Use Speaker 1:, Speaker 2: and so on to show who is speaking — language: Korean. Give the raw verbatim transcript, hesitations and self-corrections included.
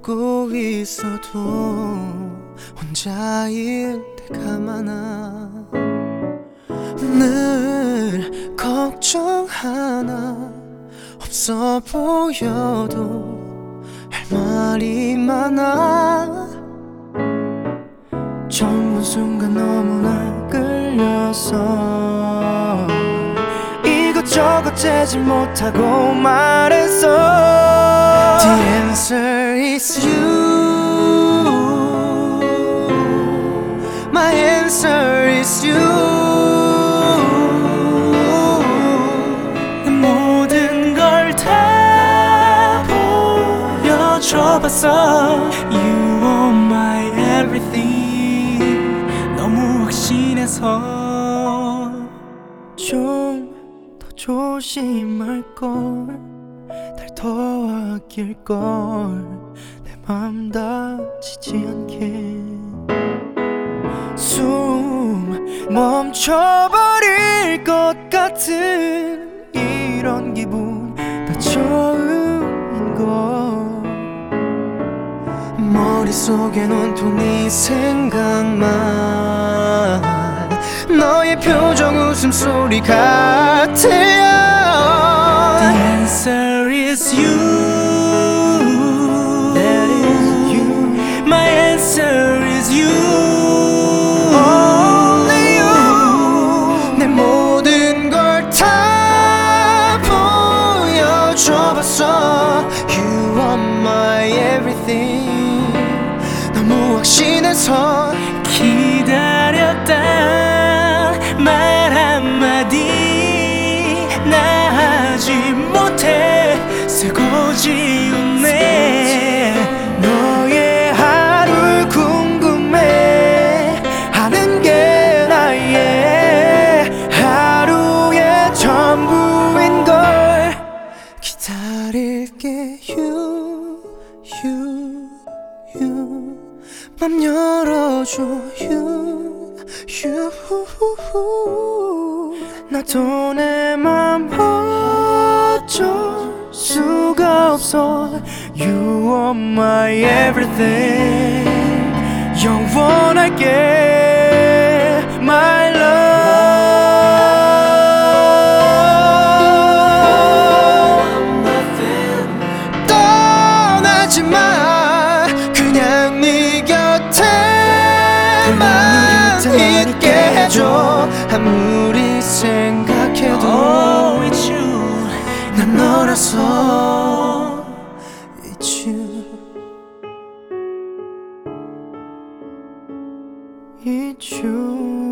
Speaker 1: 웃고 있어도 혼자일 때가 많아. 늘 걱정 하나 없어 보여도 할 말이 많아. 처음 본 순간 너무나 끌려서 이것저것 재지 못하고 말했어. The answer is you. My answer is you. 내 모든 걸 다 보여줘봤어. You are my everything. 너무 확신해서 좀 더 조심할걸, 날 더 아낄걸, 내 맘 다치지 않게. 숨 멈춰버릴 것 같은 이런 기분 다 처음인걸. 머릿속엔 온통 네 생각만, 너의 표정 웃음소리가 들려. The answer is you. That is you. My answer is you. Only you. 내 모든 걸 다 보여줘봤어. You are my everything. 너무 확신해서 기다렸다 말 한마디 나 하지 못해 쓰고 지우네. 너의 하루 궁금해 하는 게 나의 하루의 전부인걸. 기다릴게 you you you. 맘 열어줘 you you. 나도 내 맘 어쩔 수가 없어. You are my everything. 영원할게 my love. 떠나지 마. 그냥 네 곁에만 있게 해줘. 아무리 생각해도 oh, it's you. 난 너라서 it's you. It's you.